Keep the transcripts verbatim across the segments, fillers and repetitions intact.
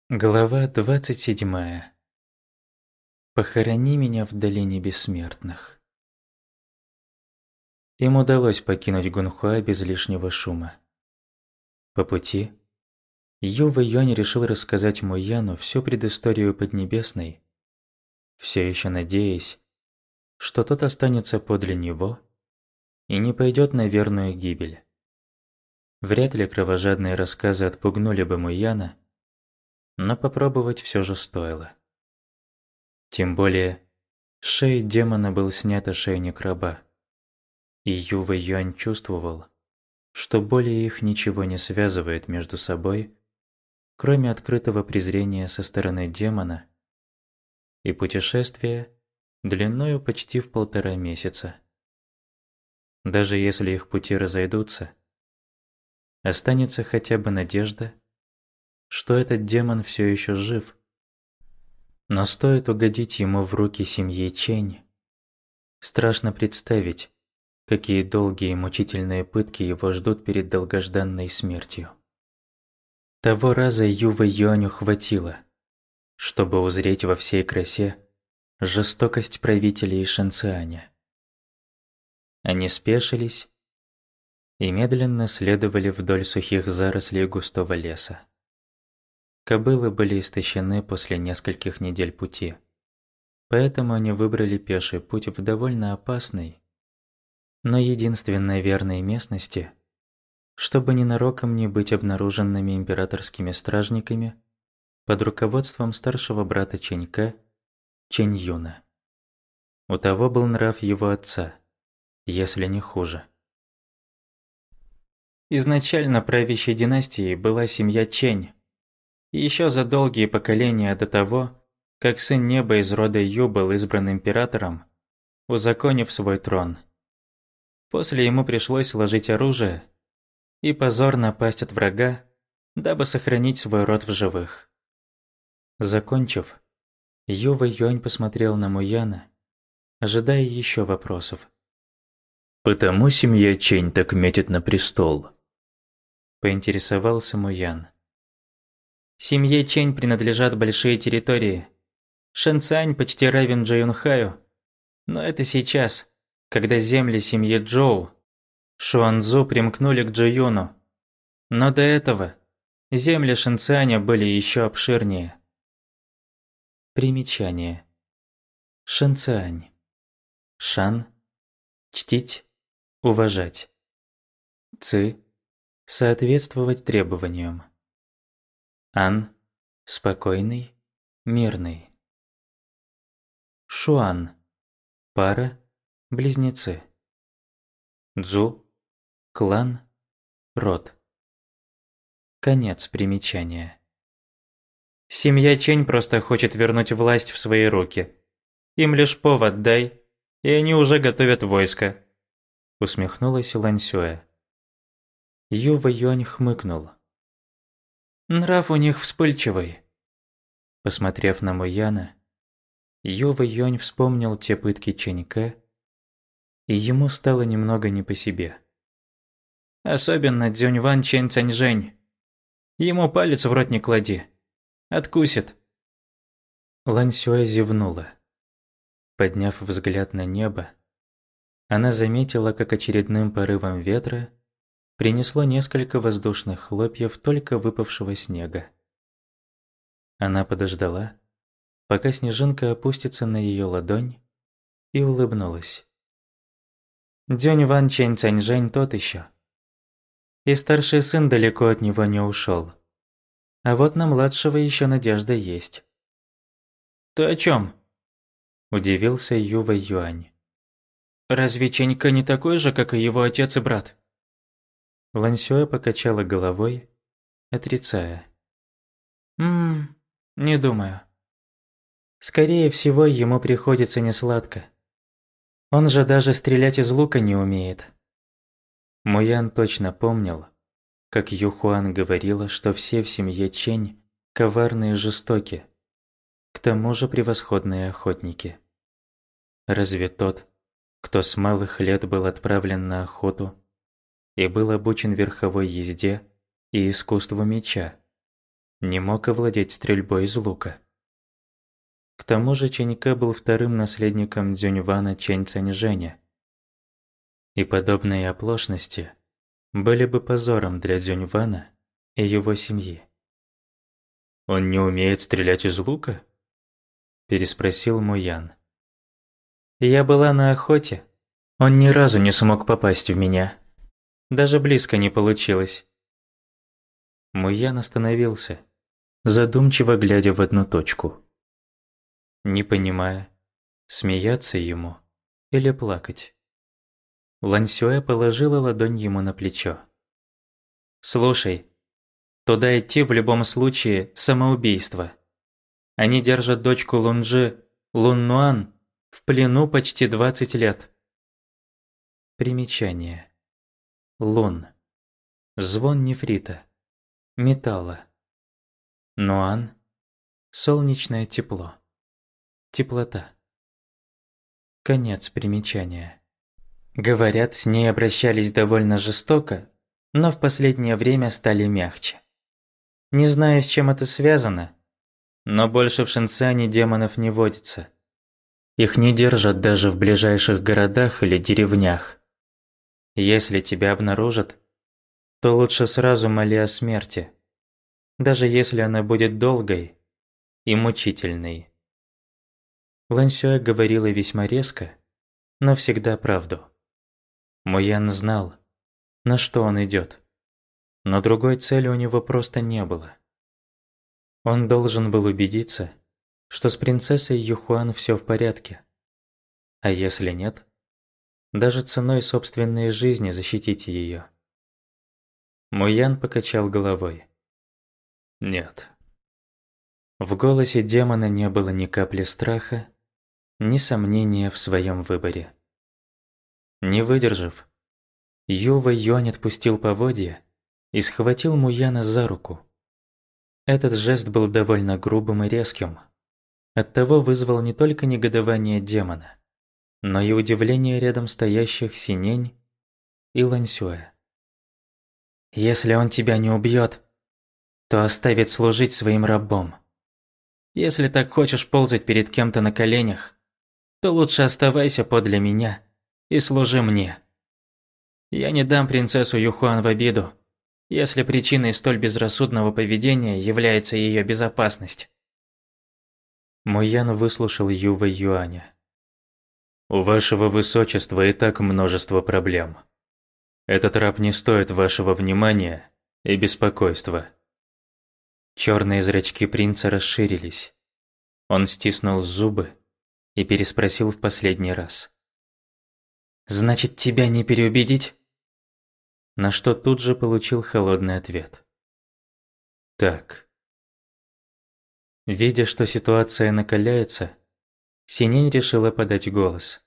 Глава двадцать седьмая. Похорони меня в долине бессмертных. Им удалось покинуть Гунхуа без лишнего шума. По пути Ю Вэйюань решил рассказать Муяну всю предысторию Поднебесной, все еще надеясь, что тот останется подле него и не пойдет на верную гибель. Вряд ли кровожадные рассказы отпугнули бы Муяна, но попробовать все же стоило. Тем более, с шеи демона был снят ошейник раба, и Ю Вэйюань чувствовал, что более их ничего не связывает между собой, кроме открытого презрения со стороны демона и путешествия длиною почти в полтора месяца. Даже если их пути разойдутся, останется хотя бы надежда, что этот демон все еще жив. Но стоит угодить ему в руки семьи Чэнь, страшно представить, какие долгие и мучительные пытки его ждут перед долгожданной смертью. Того раза Ю Вэйюаню хватило, чтобы узреть во всей красе жестокость правителей Шэньцианя. Они спешились и медленно следовали вдоль сухих зарослей густого леса. Кобылы были истощены после нескольких недель пути, поэтому они выбрали пеший путь в довольно опасной, но единственной верной местности, чтобы ненароком не быть обнаруженными императорскими стражниками под руководством старшего брата Чэнька, Чэнь-Юна. У того был нрав его отца, если не хуже. Изначально правящей династией была семья Чэнь, и еще за долгие поколения до того, как сын неба из рода Ю был избран императором, узаконив свой трон. После ему пришлось сложить оружие и позорно пасть от врага, дабы сохранить свой род в живых. Закончив, Ю Вэйюань посмотрел на Муяна, ожидая еще вопросов. «Потому семья Чэнь так метит на престол?» – поинтересовался Муян. Семье Чэнь принадлежат большие территории. Шэньцань почти равен Джэйюнхаю, но это сейчас, когда земли семьи Джоу, Шуанзу примкнули к Джэйюну. Но до этого земли Шэньцаня были еще обширнее. Примечание. Шэньцань. Шан – чтить, уважать. Ци – соответствовать требованиям. Ан – спокойный, мирный. Шуан – пара, близнецы. Цзу – клан, род. Конец примечания. Семья Чэнь просто хочет вернуть власть в свои руки. Им лишь повод дай, и они уже готовят войско. Усмехнулась Лань Сюэ. Ю Вэйюань хмыкнул. Нрав у них вспыльчивый. Посмотрев на Муяна, Ю Вэйюань вспомнил те пытки Чэнька, и ему стало немного не по себе. Особенно Цзюньван Чэнь Цаньжэнь. Ему палец в рот не клади. Откусит. Лань Сюэ зевнула. Подняв взгляд на небо, она заметила, как очередным порывом ветра принесло несколько воздушных хлопьев только выпавшего снега. Она подождала, пока снежинка опустится на ее ладонь, и улыбнулась. Цзюньван Чэнь Цаньжэнь тот еще. И старший сын далеко от него не ушел. А вот на младшего еще надежда есть. «Ты о чем?» – удивился Ю Вэйюань. «Разве Чэнька не такой же, как и его отец и брат?» Лань Сюэ покачала головой, отрицая. «Ммм, не думаю. Скорее всего, ему приходится несладко. Он же даже стрелять из лука не умеет». Муян точно помнил, как Юхуан говорила, что все в семье Чэнь коварные и жестоки, к тому же превосходные охотники. Разве тот, кто с малых лет был отправлен на охоту и был обучен верховой езде и искусству меча, не мог овладеть стрельбой из лука. К тому же Чэньке был вторым наследником Цзюньвана Чэнь Цэньжэня. И подобные оплошности были бы позором для Цзюньвана и его семьи. «Он не умеет стрелять из лука?» – переспросил Муян. «Я была на охоте. Он ни разу не смог попасть в меня. Даже близко не получилось». Муян остановился, задумчиво глядя в одну точку. Не понимая, смеяться ему или плакать. Лань Сюэ положила ладонь ему на плечо. «Слушай, туда идти в любом случае самоубийство. Они держат дочку Лунжи, Луннуан, в плену почти двадцать лет». Примечание. Лун. Звон нефрита. Металла. Нуан. Солнечное тепло. Теплота. Конец примечания. Говорят, с ней обращались довольно жестоко, но в последнее время стали мягче. Не знаю, с чем это связано, но больше в Шэньцане демонов не водится. Их не держат даже в ближайших городах или деревнях. Если тебя обнаружат, то лучше сразу моли о смерти, даже если она будет долгой и мучительной. Лань Сюэ говорила весьма резко, но всегда правду. Муян знал, на что он идет, но другой цели у него просто не было. Он должен был убедиться, что с принцессой Юхуан все в порядке. А если нет, даже ценой собственной жизни защитить ее. Муян покачал головой. «Нет». В голосе демона не было ни капли страха, ни сомнения в своем выборе. Не выдержав, Юва Юань отпустил поводья и схватил Муяна за руку. Этот жест был довольно грубым и резким. Оттого вызвал не только негодование демона, но и удивление рядом стоящих Синень и Лань Сюэ. «Если он тебя не убьет, то оставит служить своим рабом. Если так хочешь ползать перед кем-то на коленях, то лучше оставайся подле меня и служи мне. Я не дам принцессу Юхуан в обиду, если причиной столь безрассудного поведения является ее безопасность». Муян выслушал Юва Юаня. «У вашего высочества и так множество проблем. Этот раб не стоит вашего внимания и беспокойства». Черные зрачки принца расширились. Он стиснул зубы и переспросил в последний раз. «Значит, тебя не переубедить?» На что тут же получил холодный ответ. «Так». Видя, что ситуация накаляется, Синень решила подать голос.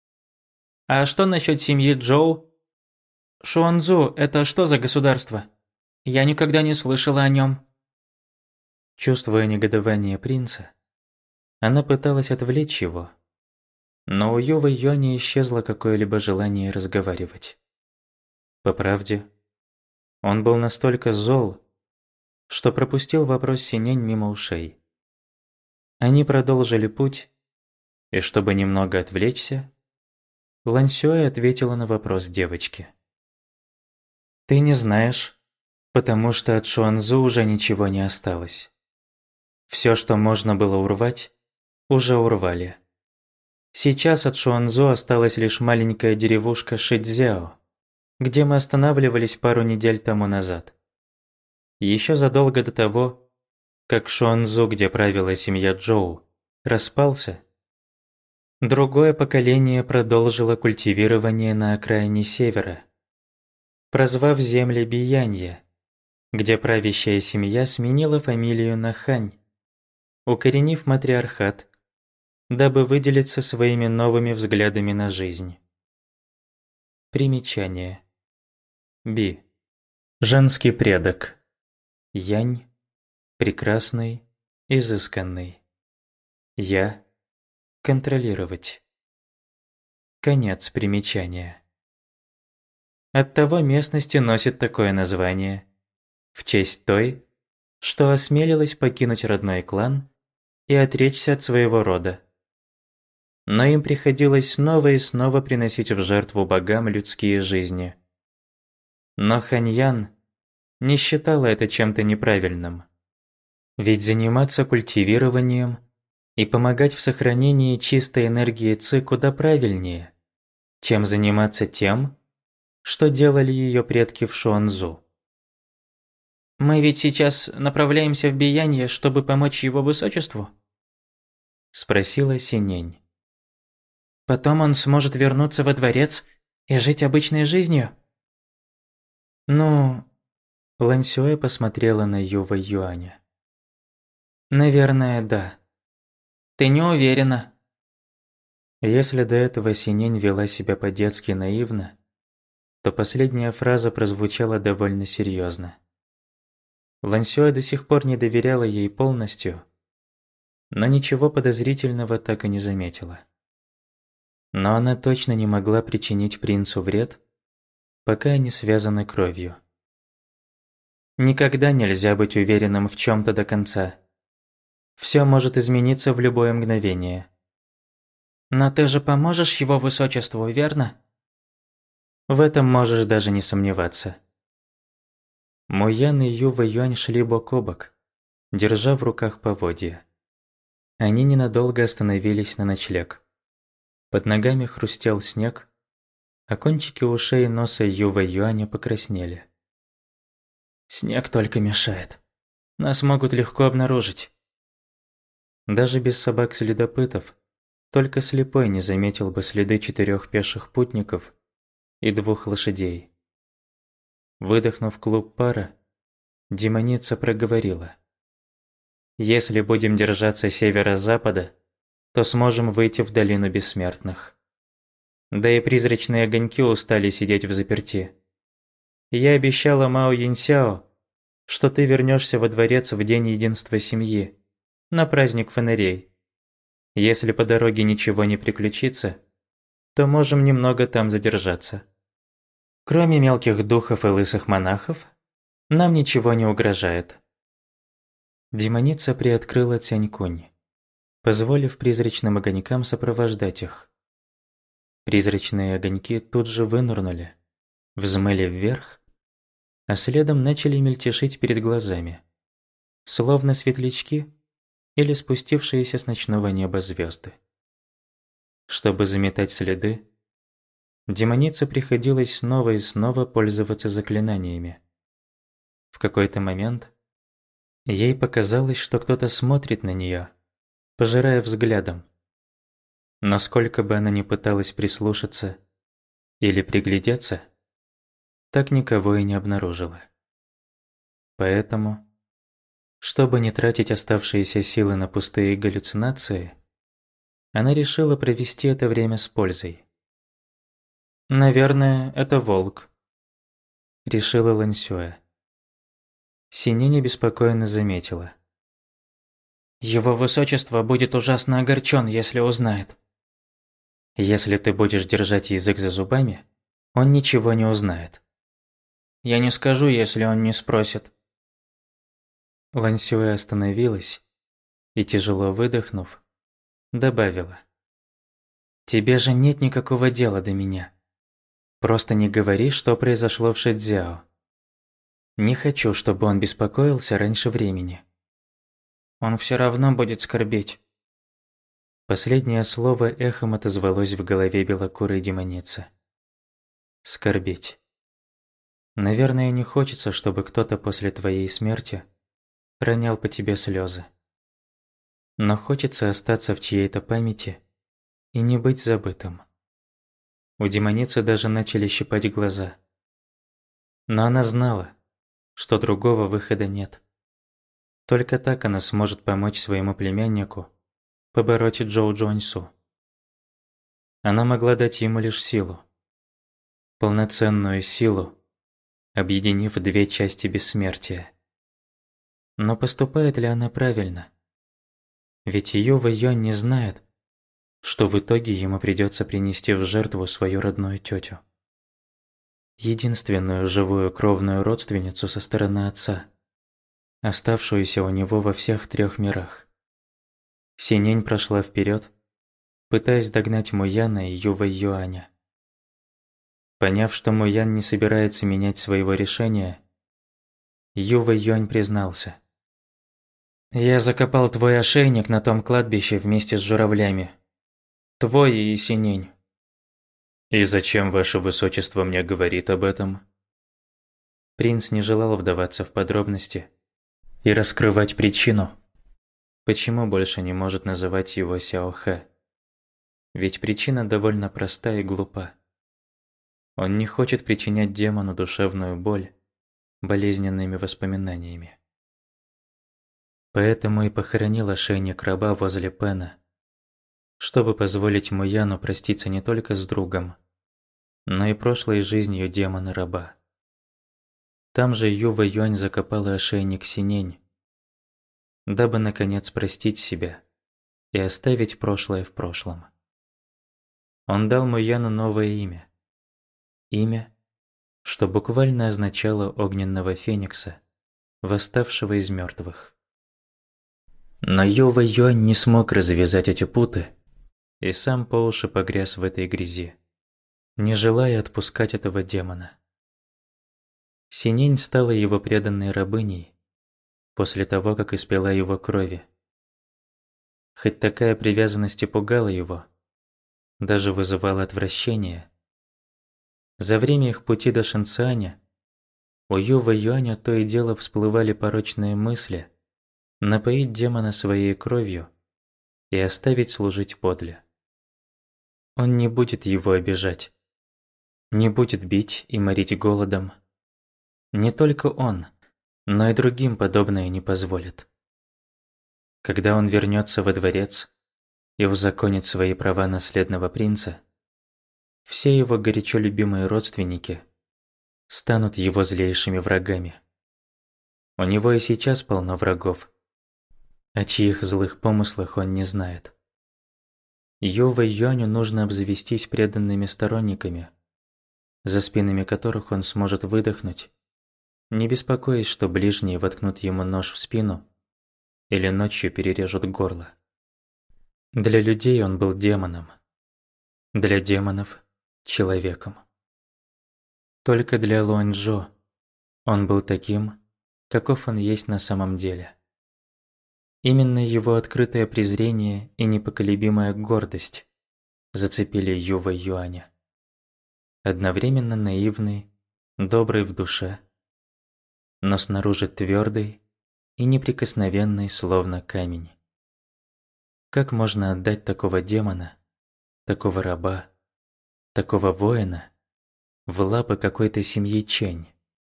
«А что насчет семьи Джоу? Шуанзу – это что за государство? Я никогда не слышала о нем». Чувствуя негодование принца, она пыталась отвлечь его, но у Ювы Юаня исчезло какое-либо желание разговаривать. По правде, он был настолько зол, что пропустил вопрос Синень мимо ушей. Они продолжили путь, и чтобы немного отвлечься, Лань Сюэ ответила на вопрос девочки. «Ты не знаешь, потому что от Шуанзу уже ничего не осталось. Все, что можно было урвать, уже урвали. Сейчас от Шуанзу осталась лишь маленькая деревушка Шицзяо, где мы останавливались пару недель тому назад. Еще задолго до того, как Шуанзу, где правила семья Джоу, распался, другое поколение продолжило культивирование на окраине севера, прозвав земли Биянье, где правящая семья сменила фамилию на Хань, укоренив матриархат, дабы выделиться своими новыми взглядами на жизнь. Примечание. Би. Женский предок. Янь. Прекрасный, изысканный. Я. Контролировать. Конец примечания. Оттого местности носит такое название, в честь той, что осмелилась покинуть родной клан и отречься от своего рода. Но им приходилось снова и снова приносить в жертву богам людские жизни. Но Ханьян не считала это чем-то неправильным. Ведь заниматься культивированием и помогать в сохранении чистой энергии Ци куда правильнее, чем заниматься тем, что делали ее предки в Шуанзу. «Мы ведь сейчас направляемся в Биянье, чтобы помочь его высочеству?» – спросила Синень. «Потом он сможет вернуться во дворец и жить обычной жизнью?» «Ну...» – Лань Сюэ посмотрела на Юва Юаня. «Наверное, да. Ты не уверена?» Если до этого Синень вела себя по-детски наивно, то последняя фраза прозвучала довольно серьезно. Лань Сюэ до сих пор не доверяла ей полностью, но ничего подозрительного так и не заметила. Но она точно не могла причинить принцу вред, пока они связаны кровью. Никогда нельзя быть уверенным в чем-то до конца. Все может измениться в любое мгновение. «Но ты же поможешь его высочеству, верно?» В этом можешь даже не сомневаться. Мо Ян и Юва Юань шли бок о бок, держа в руках поводья. Они ненадолго остановились на ночлег. Под ногами хрустел снег, а кончики ушей и носа Юва Юаня покраснели. «Снег только мешает. Нас могут легко обнаружить». Даже без собак-следопытов только слепой не заметил бы следы четырех пеших путников и двух лошадей. Выдохнув клуб пара, демоница проговорила: «Если будем держаться северо-запада, то сможем выйти в долину бессмертных. Да и призрачные огоньки устали сидеть взаперти. Я обещала Мао Яньсяо, что ты вернешься во дворец в день единства семьи, на праздник фонарей. Если по дороге ничего не приключится, то можем немного там задержаться. Кроме мелких духов и лысых монахов, нам ничего не угрожает». Демоница приоткрыла Цянькунь, позволив призрачным огонькам сопровождать их. Призрачные огоньки тут же вынырнули, взмыли вверх, а следом начали мельтешить перед глазами, словно светлячки или спустившиеся с ночного неба звезды. Чтобы заметать следы, демонице приходилось снова и снова пользоваться заклинаниями. В какой-то момент ей показалось, что кто-то смотрит на нее, пожирая взглядом. Но сколько бы она ни пыталась прислушаться или приглядеться, так никого и не обнаружила. Поэтому, чтобы не тратить оставшиеся силы на пустые галлюцинации, она решила провести это время с пользой. «Наверное, это волк», — решила Лань Сюэ. Синень беспокойно заметила: «Его высочество будет ужасно огорчен, если узнает». «Если ты будешь держать язык за зубами, он ничего не узнает». «Я не скажу, если он не спросит». Лань Сюэ остановилась и, тяжело выдохнув, добавила: «Тебе же нет никакого дела до меня. Просто не говори, что произошло в Шэцзяо. Не хочу, чтобы он беспокоился раньше времени». «Он все равно будет скорбеть». Последнее слово эхом отозвалось в голове белокурой демоницы. Скорбеть. Наверное, не хочется, чтобы кто-то после твоей смерти ронял по тебе слезы. Но хочется остаться в чьей-то памяти и не быть забытым. У демоницы даже начали щипать глаза. Но она знала, что другого выхода нет. Только так она сможет помочь своему племяннику побороть Джоу Джуаньсу. Она могла дать ему лишь силу. Полноценную силу, объединив две части бессмертия. Но поступает ли она правильно? Ведь Юва Юань не знает, что в итоге ему придется принести в жертву свою родную тетю. Единственную живую кровную родственницу со стороны отца. оставшуюся у него во всех трех мирах. Синень прошла вперед, пытаясь догнать Муяна и Ювэй Юаня. Поняв, что Муян не собирается менять своего решения, Ювэй Юань признался. «Я закопал твой ошейник на том кладбище вместе с журавлями. Твой и Синень». «И зачем ваше высочество мне говорит об этом?» Принц не желал вдаваться в подробности и раскрывать причину, почему больше не может называть его Сяо Хэ. Ведь причина довольно проста и глупа. Он не хочет причинять демону душевную боль болезненными воспоминаниями. Поэтому и похоронил ошейник раба возле Пэна, чтобы позволить Муяну проститься не только с другом, но и прошлой жизнью демона-раба. Там же Ювэй Юань закопал ошейник Синень, дабы наконец простить себя и оставить прошлое в прошлом. Он дал Муяну новое имя. Имя, что буквально означало огненного феникса, восставшего из мертвых. Но Ювэй Юань не смог развязать эти путы и сам по уши погряз в этой грязи, не желая отпускать этого демона. Синень стала его преданной рабыней после того, как испила его крови. Хоть такая привязанность и пугала его, даже вызывала отвращение, за время их пути до Шэньцаня у Ювэй Юаня то и дело всплывали порочные мысли напоить демона своей кровью и оставить служить подле. Он не будет его обижать, не будет бить и морить голодом. Не только он, но и другим подобное не позволит. Когда он вернется во дворец и узаконит свои права наследного принца, все его горячо любимые родственники станут его злейшими врагами. У него и сейчас полно врагов, о чьих злых помыслах он не знает. Ювэй Юаню нужно обзавестись преданными сторонниками, за спинами которых он сможет выдохнуть, не беспокоясь, что ближние воткнут ему нож в спину или ночью перережут горло. Для людей он был демоном, для демонов – человеком. Только для Луаньчжо он был таким, каков он есть на самом деле. Именно его открытое презрение и непоколебимая гордость зацепили Ювэй Юаня. Одновременно наивный, добрый в душе, но снаружи твердый и неприкосновенный, словно камень. Как можно отдать такого демона, такого раба, такого воина в лапы какой-то семьи Чэнь?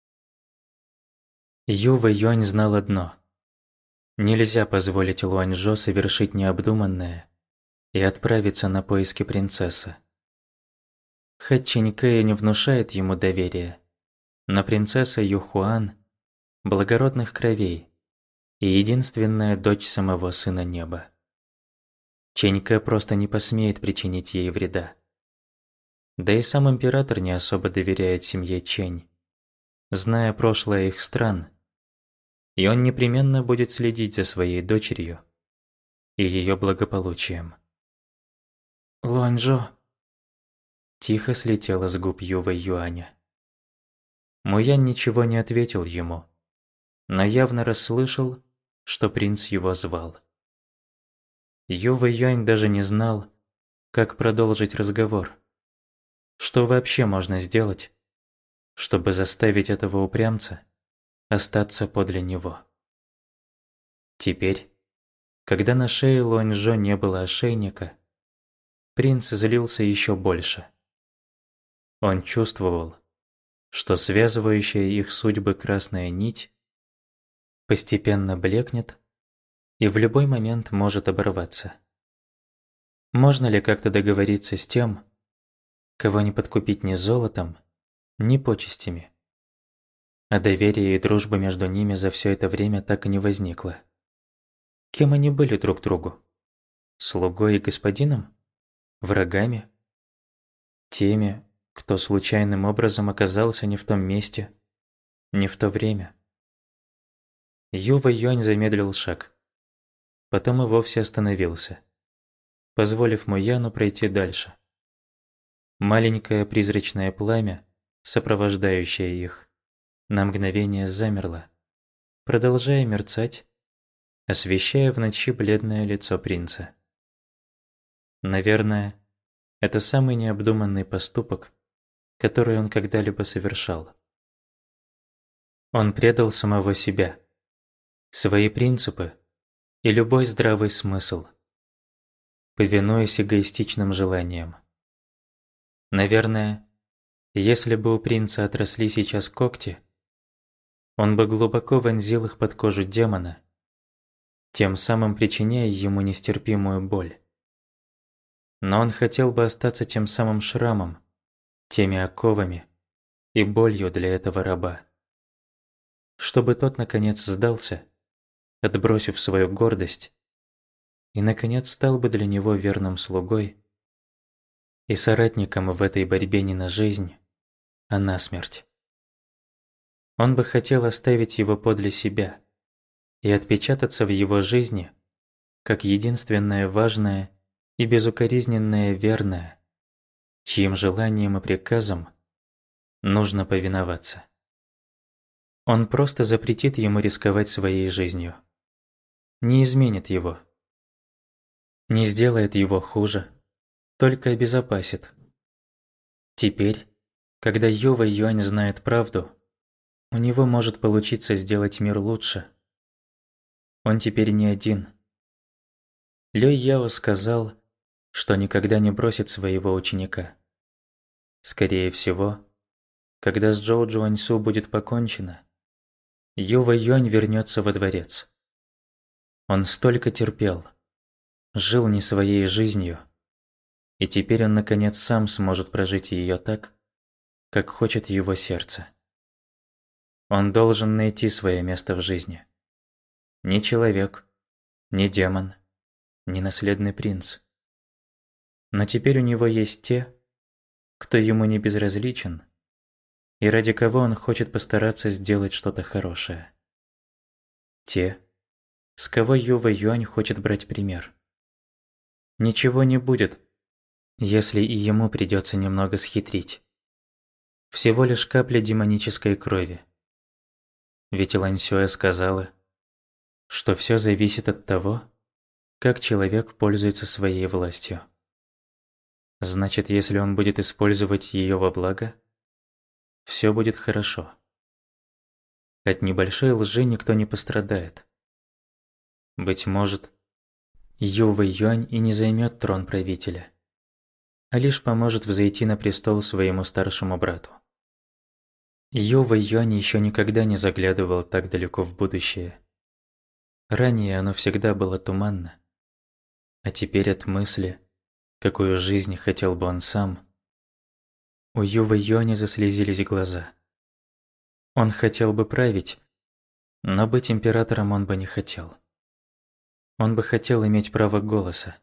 Ювэй Юань знал одно: нельзя позволить Луаньчжо совершить необдуманное и отправиться на поиски принцессы. Хоть Чэнь Кэя не внушает ему доверия, но принцесса Юхуан благородных кровей и единственная дочь самого Сына Неба. Чэнь Кэ просто не посмеет причинить ей вреда. Да и сам император не особо доверяет семье Чэнь, зная прошлое их стран, и он непременно будет следить за своей дочерью и ее благополучием. «Луаньчжо!» Тихо слетело с губ Ювэй Юаня. Муян ничего не ответил ему, но явно расслышал, что принц его звал. Ювэй Юань даже не знал, как продолжить разговор. Что вообще можно сделать, чтобы заставить этого упрямца остаться подле него? Теперь, когда на шее Луаньчжо не было ошейника, принц злился еще больше. Он чувствовал, что связывающая их судьбы красная нить постепенно блекнет и в любой момент может оборваться. Можно ли как-то договориться с тем, кого не подкупить ни золотом, ни почестями? А доверие и дружба между ними за все это время так и не возникло. Кем они были друг другу? Слугой и господином? Врагами? Теми, кто случайным образом оказался не в том месте, не в то время? Юва Юань замедлил шаг. Потом и вовсе остановился, позволив Муяну пройти дальше. Маленькое призрачное пламя, сопровождающее их, на мгновение замерло, продолжая мерцать, освещая в ночи бледное лицо принца. Наверное, это самый необдуманный поступок, который он когда-либо совершал. Он предал самого себя, свои принципы и любой здравый смысл, повинуясь эгоистичным желаниям. Наверное, если бы у принца отросли сейчас когти, он бы глубоко вонзил их под кожу демона, тем самым причиняя ему нестерпимую боль. Но он хотел бы остаться тем самым шрамом, теми оковами и болью для этого раба. Чтобы тот наконец сдался, отбросив свою гордость, и наконец стал бы для него верным слугой и соратником в этой борьбе не на жизнь, а на смерть. Он бы хотел оставить его подле себя и отпечататься в его жизни как единственное важное и безукоризненное верное, чьим желаниям и приказам нужно повиноваться. Он просто запретит ему рисковать своей жизнью, не изменит его, не сделает его хуже, только обезопасит. Теперь, когда Юва Юань знает правду, у него может получиться сделать мир лучше. Он теперь не один. Люй Яо сказал, что никогда не бросит своего ученика. Скорее всего, когда с Джоу Джуаньсу будет покончено, Юва Юань вернется во дворец. Он столько терпел, жил не своей жизнью, и теперь он наконец сам сможет прожить ее так, как хочет его сердце. Он должен найти свое место в жизни. Не человек, не демон, не наследный принц. Но теперь у него есть те, кто ему не безразличен, и ради кого он хочет постараться сделать что-то хорошее. Те, с кого Юва Юань хочет брать пример. Ничего не будет, если и ему придется немного схитрить. Всего лишь капля демонической крови. Ведь Лань Сюэ сказала, что все зависит от того, как человек пользуется своей властью. Значит, если он будет использовать ее во благо, все будет хорошо. От небольшой лжи никто не пострадает. Быть может, Юва Юань и не займет трон правителя, а лишь поможет взойти на престол своему старшему брату. Юва Юань еще никогда не заглядывал так далеко в будущее. Ранее оно всегда было туманно, а теперь от мысли, какую жизнь хотел бы он сам, у Юва Юаня заслезились глаза. Он хотел бы править, но быть императором он бы не хотел. Он бы хотел иметь право голоса.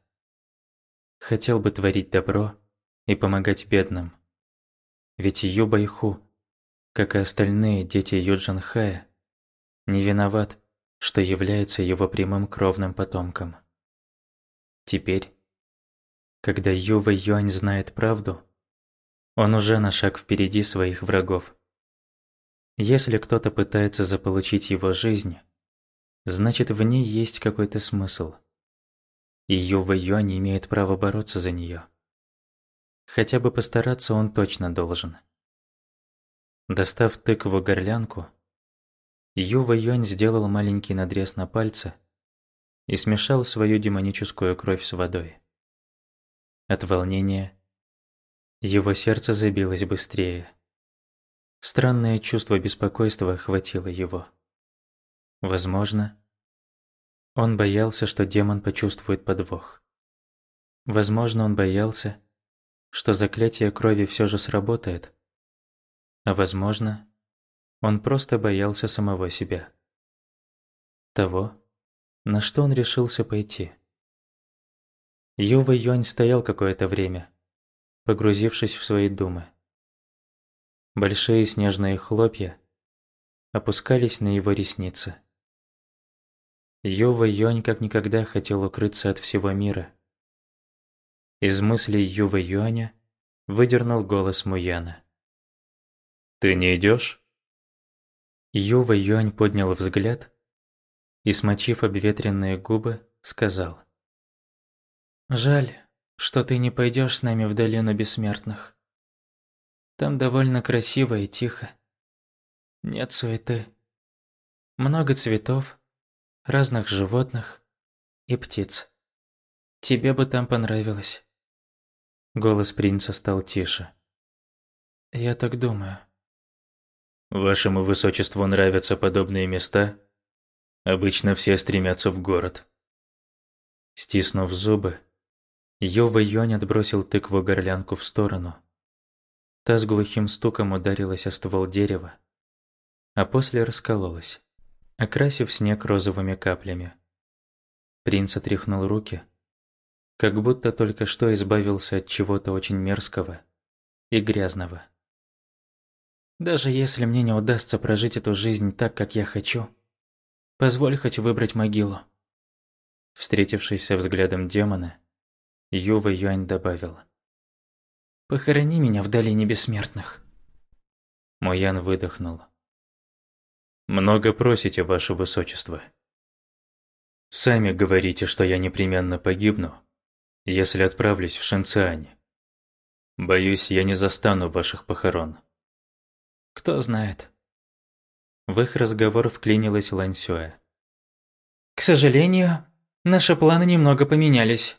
Хотел бы творить добро и помогать бедным. Ведь Ю Байху, как и остальные дети Ю Джанхая, не виноват, что является его прямым кровным потомком. Теперь, когда Юва Юань знает правду, он уже на шаг впереди своих врагов. Если кто-то пытается заполучить его жизнь, значит, в ней есть какой-то смысл. И Юва Юань имеет право бороться за нее. Хотя бы постараться он точно должен. Достав тыкву-горлянку, Юва Юань сделал маленький надрез на пальце и смешал свою демоническую кровь с водой. От волнения его сердце забилось быстрее. Странное чувство беспокойства охватило его. Возможно, он боялся, что демон почувствует подвох. Возможно, он боялся, что заклятие крови все же сработает. А возможно, он просто боялся самого себя. Того, на что он решился пойти. Юва Юань стоял какое-то время, погрузившись в свои думы. Большие снежные хлопья опускались на его ресницы. Ю Вэйюань как никогда хотел укрыться от всего мира. Из мыслей Ю Вэйюаня выдернул голос Муяна. «Ты не идешь?» Ю Вэйюань поднял взгляд и, смочив обветренные губы, сказал: «Жаль, что ты не пойдешь с нами в долину бессмертных. Там довольно красиво и тихо. Нет суеты. Много цветов, разных животных и птиц. Тебе бы там понравилось». Голос принца стал тише. «Я так думаю». «Вашему высочеству нравятся подобные места? Обычно все стремятся в город». Стиснув зубы, Ю Вэйюань отбросил тыкву-горлянку в сторону. Та с глухим стуком ударилась о ствол дерева, а после раскололась, окрасив снег розовыми каплями. Принц отряхнул руки, как будто только что избавился от чего-то очень мерзкого и грязного. «Даже если мне не удастся прожить эту жизнь так, как я хочу, позволь хоть выбрать могилу». Встретившись со взглядом демона, Ю Вэйюань добавил: «Похорони меня в долине бессмертных». Муян выдохнул. «Много просите, ваше высочество. Сами говорите, что я непременно погибну, если отправлюсь в Шэньциань. Боюсь, я не застану ваших похорон». «Кто знает». В их разговор вклинилась Лань Сюэ. «К сожалению, наши планы немного поменялись».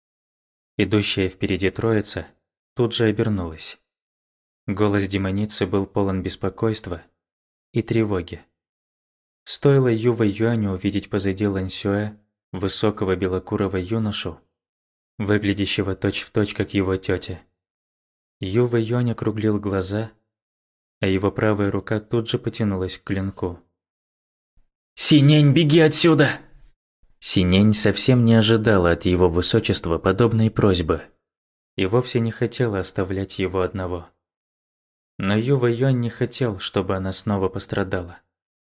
Идущая впереди троица тут же обернулась. Голос демоницы был полон беспокойства и тревоги. Стоило Ю Вэйюаню увидеть позади Лань Сюэ высокого белокурого юношу, выглядящего точь-в-точь, как его тетя. Ю Вэйюань округлил глаза, а его правая рука тут же потянулась к клинку. «Синень, беги отсюда!» Синень совсем не ожидала от его высочества подобной просьбы и вовсе не хотела оставлять его одного. Но Ю Вэйюань не хотел, чтобы она снова пострадала.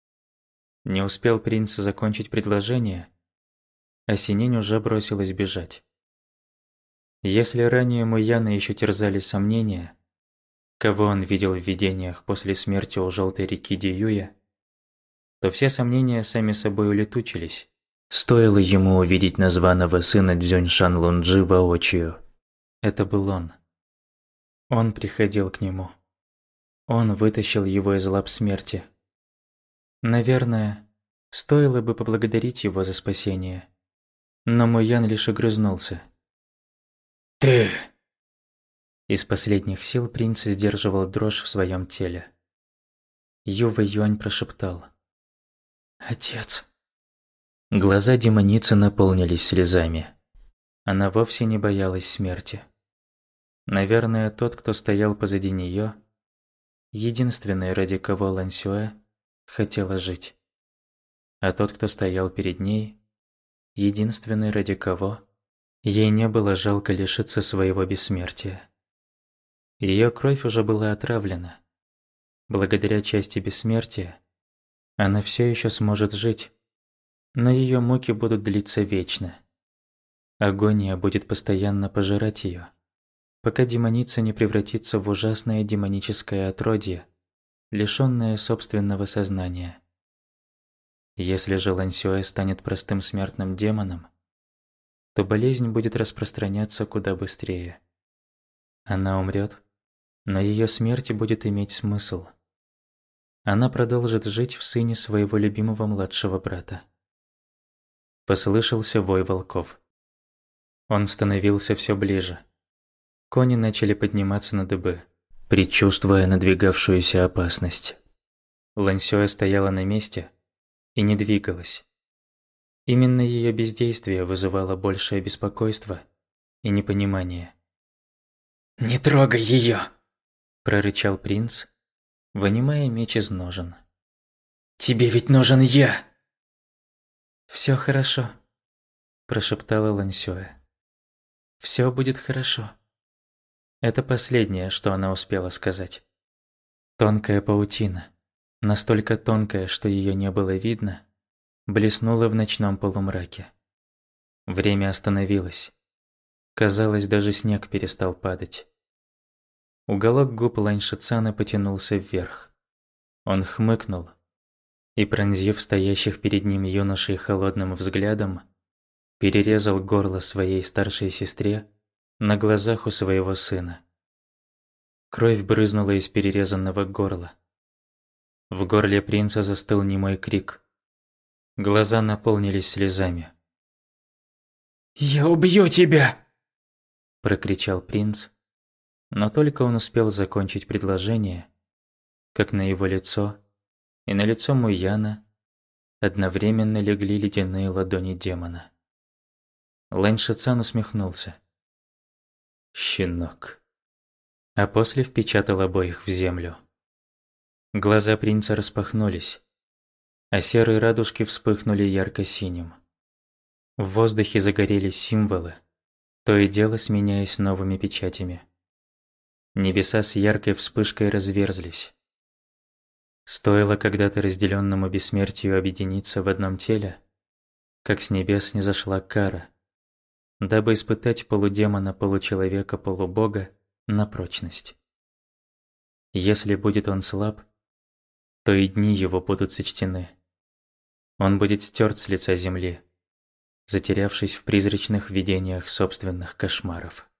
Не успел принц закончить предложение, а Синень уже бросилась бежать. Если ранее Муяна еще терзали сомнения, кого он видел в видениях после смерти у желтой реки Диюя, то все сомнения сами собой улетучились. Стоило ему увидеть названного сына Цзюньшан Лунджи воочию. Это был он. Он приходил к нему. Он вытащил его из лап смерти. Наверное, стоило бы поблагодарить его за спасение. Но Муян лишь огрызнулся. «Ты!» Из последних сил принц сдерживал дрожь в своем теле. Ю Вэйюань прошептал: «Отец». Глаза демоницы наполнились слезами. Она вовсе не боялась смерти. Наверное, тот, кто стоял позади нее, единственный, ради кого Лань Сюэ хотела жить. А тот, кто стоял перед ней, единственный, ради кого ей не было жалко лишиться своего бессмертия. Ее кровь уже была отравлена. Благодаря части бессмертия она все еще сможет жить, но ее муки будут длиться вечно. Агония будет постоянно пожирать ее, пока демоница не превратится в ужасное демоническое отродье, лишённое собственного сознания. Если же Лань Сюэ станет простым смертным демоном, то болезнь будет распространяться куда быстрее. Она умрет, но ее смерть будет иметь смысл. Она продолжит жить в сыне своего любимого младшего брата. Послышался вой волков. Он становился все ближе. Кони начали подниматься на дыбы, предчувствуя надвигавшуюся опасность. Лань Сюэ стояла на месте и не двигалась. Именно ее бездействие вызывало большее беспокойство и непонимание. «Не трогай ее!» – прорычал принц, вынимая меч из ножен. «Тебе ведь нужен я!» «Все хорошо», – прошептала Лань Сюэ. «Все будет хорошо». Это последнее, что она успела сказать. Тонкая паутина, настолько тонкая, что ее не было видно, блеснуло в ночном полумраке. Время остановилось. Казалось, даже снег перестал падать. Уголок губ Лань-Шицана потянулся вверх. Он хмыкнул и, пронзив стоящих перед ним юношей холодным взглядом, перерезал горло своей старшей сестре на глазах у своего сына. Кровь брызнула из перерезанного горла. В горле принца застыл немой крик. Глаза наполнились слезами. «Я убью тебя!» – прокричал принц, но только он успел закончить предложение, как на его лицо и на лицо Муяна одновременно легли ледяные ладони демона. Лань-Шицан усмехнулся. «Щенок». А после впечатал обоих в землю. Глаза принца распахнулись, а серые радужки вспыхнули ярко-синим. В воздухе загорелись символы, то и дело сменяясь новыми печатями. Небеса с яркой вспышкой разверзлись. Стоило когда-то разделенному бессмертию объединиться в одном теле, как с небес снизошла кара, дабы испытать полудемона, получеловека, полубога на прочность. Если будет он слаб, то и дни его будут сочтены. Он будет стерт с лица земли, затерявшись в призрачных видениях собственных кошмаров.